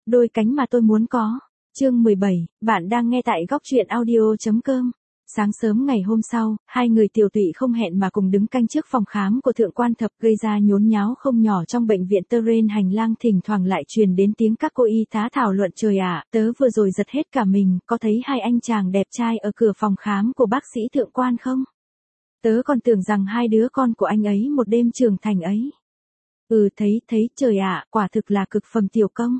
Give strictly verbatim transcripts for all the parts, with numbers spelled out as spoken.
đôi cánh mà tôi muốn có. Chương mười bảy, bạn đang nghe tại góc truyện audio chấm com. Sáng sớm ngày hôm sau, hai người tiểu tụy không hẹn mà cùng đứng canh trước phòng khám của thượng quan Thập, gây ra nhốn nháo không nhỏ trong bệnh viện. Tơ rên hành lang thỉnh thoảng lại truyền đến tiếng các cô y tá thảo luận. Trời ạ, tớ vừa rồi giật hết cả mình, có thấy hai anh chàng đẹp trai ở cửa phòng khám của bác sĩ thượng quan không? Tớ còn tưởng rằng hai đứa con của anh ấy một đêm trưởng thành ấy. Ừ, thấy, thấy, trời ạ, quả thực là cực phẩm tiểu công.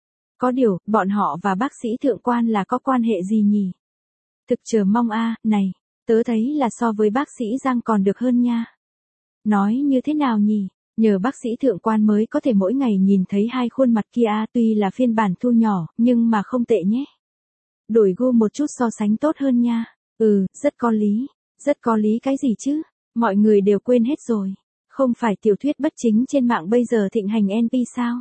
Có điều, bọn họ và bác sĩ thượng quan là có quan hệ gì nhỉ? Thực chờ mong a, này, tớ thấy là so với bác sĩ Giang còn được hơn nha. Nói như thế nào nhỉ? Nhờ bác sĩ thượng quan mới có thể mỗi ngày nhìn thấy hai khuôn mặt kia, tuy là phiên bản thu nhỏ, nhưng mà không tệ nhé. Đổi gu một chút so sánh tốt hơn nha. Ừ, rất có lý. Rất có lý cái gì chứ? Mọi người đều quên hết rồi. Không phải tiểu thuyết bất chính trên mạng bây giờ thịnh hành en pê sao?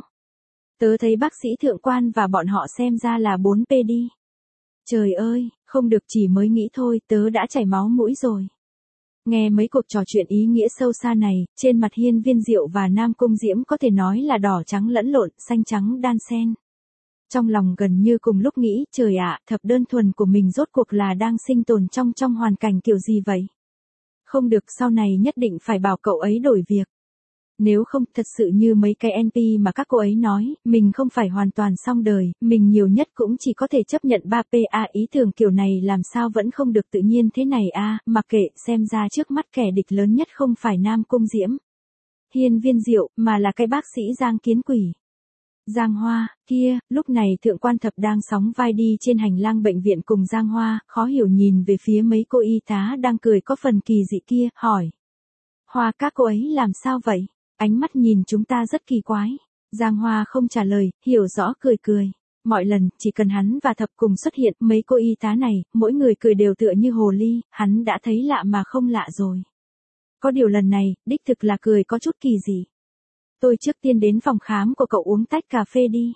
Tớ thấy bác sĩ thượng quan và bọn họ xem ra là bốn pê đi. Trời ơi, không được, chỉ mới nghĩ thôi, tớ đã chảy máu mũi rồi. Nghe mấy cuộc trò chuyện ý nghĩa sâu xa này, trên mặt Hiên Viên Diệu và Nam Cung Diễm có thể nói là đỏ trắng lẫn lộn, xanh trắng đan xen. Trong lòng gần như cùng lúc nghĩ, trời ạ, Thập đơn thuần của mình rốt cuộc là đang sinh tồn trong trong hoàn cảnh kiểu gì vậy? Không được, sau này nhất định phải bảo cậu ấy đổi việc. Nếu không, thật sự như mấy cái en pê mà các cô ấy nói, mình không phải hoàn toàn xong đời, mình nhiều nhất cũng chỉ có thể chấp nhận ba pê a. Ý tưởng kiểu này làm sao vẫn không được tự nhiên thế này a, mặc kệ, xem ra trước mắt kẻ địch lớn nhất không phải Nam Cung Diễm, Hiên Viên Diệu, mà là cái bác sĩ Giang Kiến Quỷ. Giang Hoa, kia, lúc này thượng quan Thập đang sóng vai đi trên hành lang bệnh viện cùng Giang Hoa, khó hiểu nhìn về phía mấy cô y tá đang cười có phần kỳ dị kia, hỏi. Hoa, các cô ấy làm sao vậy? Ánh mắt nhìn chúng ta rất kỳ quái. Giang Hoa không trả lời, hiểu rõ cười cười. Mọi lần, chỉ cần hắn và Thập cùng xuất hiện, mấy cô y tá này, mỗi người cười đều tựa như hồ ly, hắn đã thấy lạ mà không lạ rồi. Có điều lần này, đích thực là cười có chút kỳ dị. Tôi trước tiên đến phòng khám của cậu uống tách cà phê đi.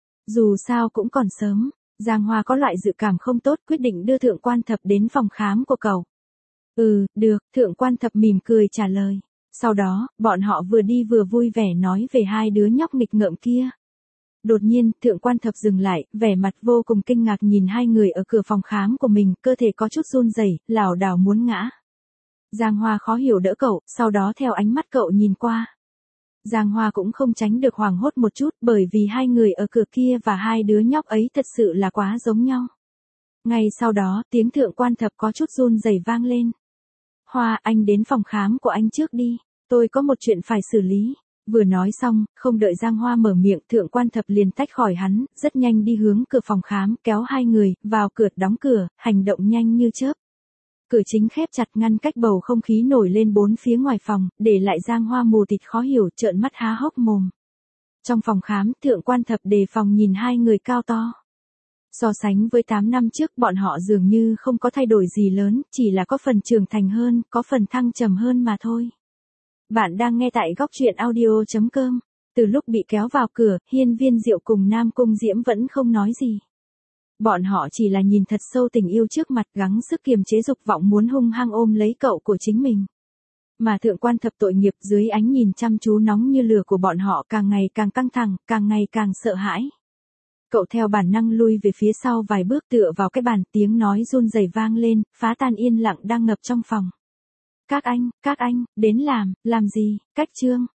Dù sao cũng còn sớm, Giang Hoa có loại dự cảm không tốt, quyết định đưa thượng quan Thập đến phòng khám của cậu. Ừ, được, thượng quan Thập mỉm cười trả lời. Sau đó, bọn họ vừa đi vừa vui vẻ nói về hai đứa nhóc nghịch ngợm kia. Đột nhiên, thượng quan Thập dừng lại, vẻ mặt vô cùng kinh ngạc nhìn hai người ở cửa phòng khám của mình, cơ thể có chút run rẩy, lảo đảo muốn ngã. Giang Hoa khó hiểu đỡ cậu, sau đó theo ánh mắt cậu nhìn qua. Giang Hoa cũng không tránh được hoảng hốt một chút, bởi vì hai người ở cửa kia và hai đứa nhóc ấy thật sự là quá giống nhau. Ngay sau đó, tiếng thượng quan Thập có chút run rẩy vang lên. Hoa, anh đến phòng khám của anh trước đi, tôi có một chuyện phải xử lý. Vừa nói xong, không đợi Giang Hoa mở miệng, thượng quan Thập liền tách khỏi hắn, rất nhanh đi hướng cửa phòng khám, kéo hai người, vào cửa, đóng cửa, hành động nhanh như chớp. Cửa chính khép chặt ngăn cách bầu không khí nổi lên bốn phía ngoài phòng, để lại Giang Hoa mù tịt khó hiểu, trợn mắt há hốc mồm. Trong phòng khám, thượng quan Thập đề phòng nhìn hai người cao to. So sánh với tám năm trước, bọn họ dường như không có thay đổi gì lớn, chỉ là có phần trưởng thành hơn, có phần thăng trầm hơn mà thôi. Bạn đang nghe tại góc truyện audio chấm com. Từ lúc bị kéo vào cửa, Hiên Viên Diệu cùng Nam Cung Diễm vẫn không nói gì. Bọn họ chỉ là nhìn thật sâu tình yêu trước mặt, gắng sức kiềm chế dục vọng muốn hung hăng ôm lấy cậu của chính mình. Mà thượng quan Thập tội nghiệp dưới ánh nhìn chăm chú nóng như lửa của bọn họ càng ngày càng căng thẳng, càng ngày càng sợ hãi. Cậu theo bản năng lui về phía sau vài bước tựa vào cái bàn, tiếng nói run rẩy vang lên, phá tan yên lặng đang ngập trong phòng. Các anh, các anh, đến làm, làm gì, cách trương.